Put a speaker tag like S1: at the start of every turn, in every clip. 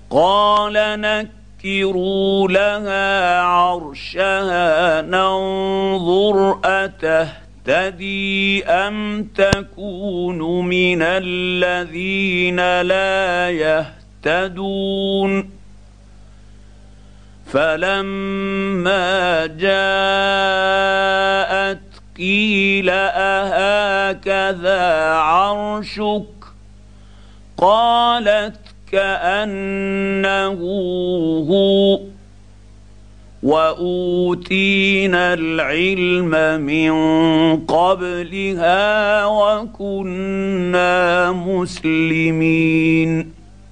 S1: قال نكروا لها عرشها ننظر أتهتدي أم تكون من الذين لا يهتدون فلما جاءت قيل أهكذا عرشك قالت كأنه هو وأوتينا العلم من قبلها وكنا مسلمين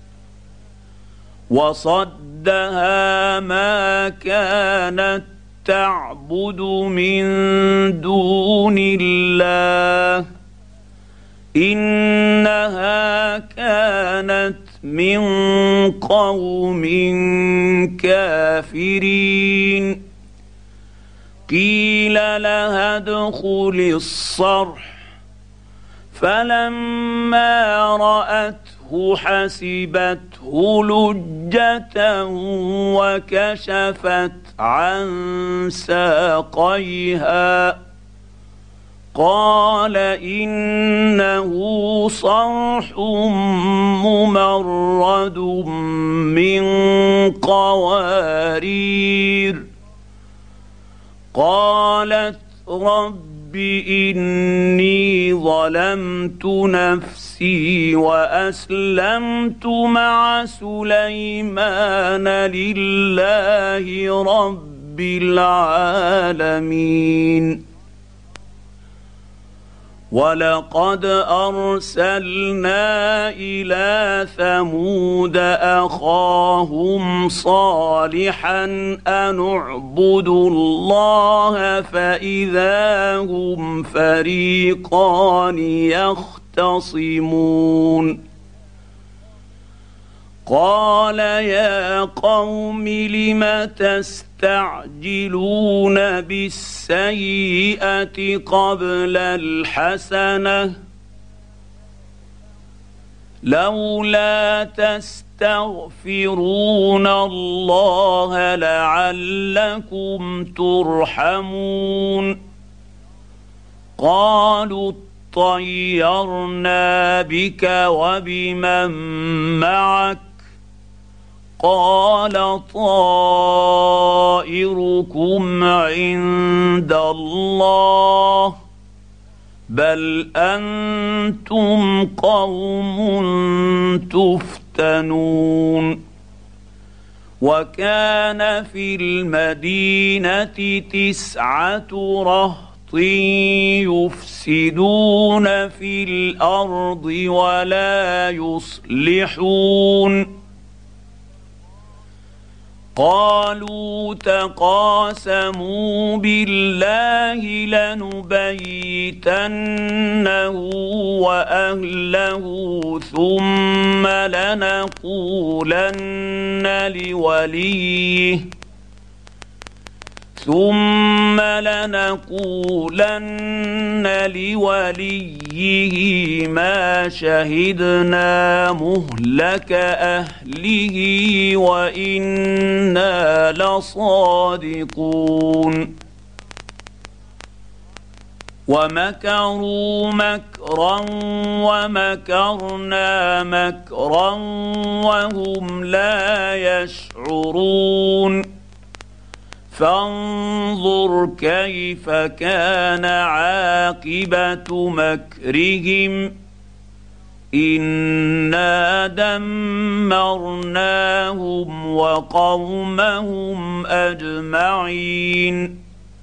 S1: وصدها ما كانت تعبد من دون الله إنها كانت من قوم كافرين قيل لها ادخل الصرح فلما رأته حسبته لجة وكشفت عن ساقيها قال إنه صرح ممرد من قوارير قالت رب إني ظلمت نفسي وأسلمت مع سليمان لله رب العالمين ولقد أرسلنا إلى ثمود أخاهم صالحا أن اعبدوا الله فإذا هم فريقان يختصمون قال يا قوم لم تستعجلون بالسيئة قبل الحسنة لولا تستغفرون الله لعلكم ترحمون قالوا طيرنا بك وبمن معك قال طائركم عند الله بل أنتم قوم تفتنون وكان في المدينة 9 رهط يفسدون في الأرض ولا يصلحون قالوا تقاسموا بالله لنبيتنه وأهله ثم لنقولن لوليه ما شهدنا مهلك أهله وإنا لصادقون ومكروا مكرا ومكرنا مكرا وهم لا يشعرون فانظر كيف كان عاقبة مكرهم إنا دمرناهم وقومهم أجمعين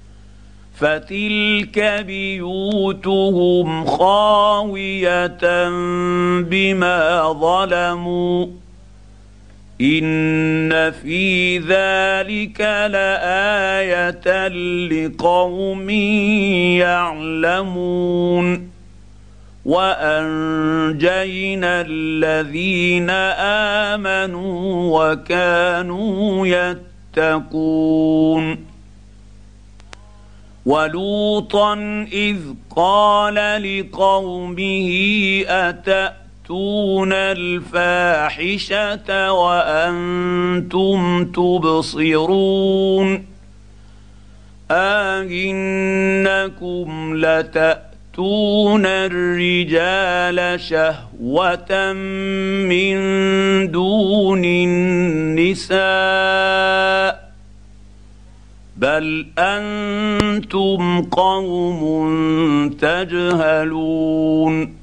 S1: فتلك بيوتهم خاوية بما ظلموا إن في ذلك لآية لقوم يعلمون وأنجينا الذين آمنوا وكانوا يتقون ولوطا إذ قال لقومه تاتون الفاحشه وانتم تبصرون أئنكم لتأتون الرجال شهوة من دون النساء بل أنتم قوم تجهلون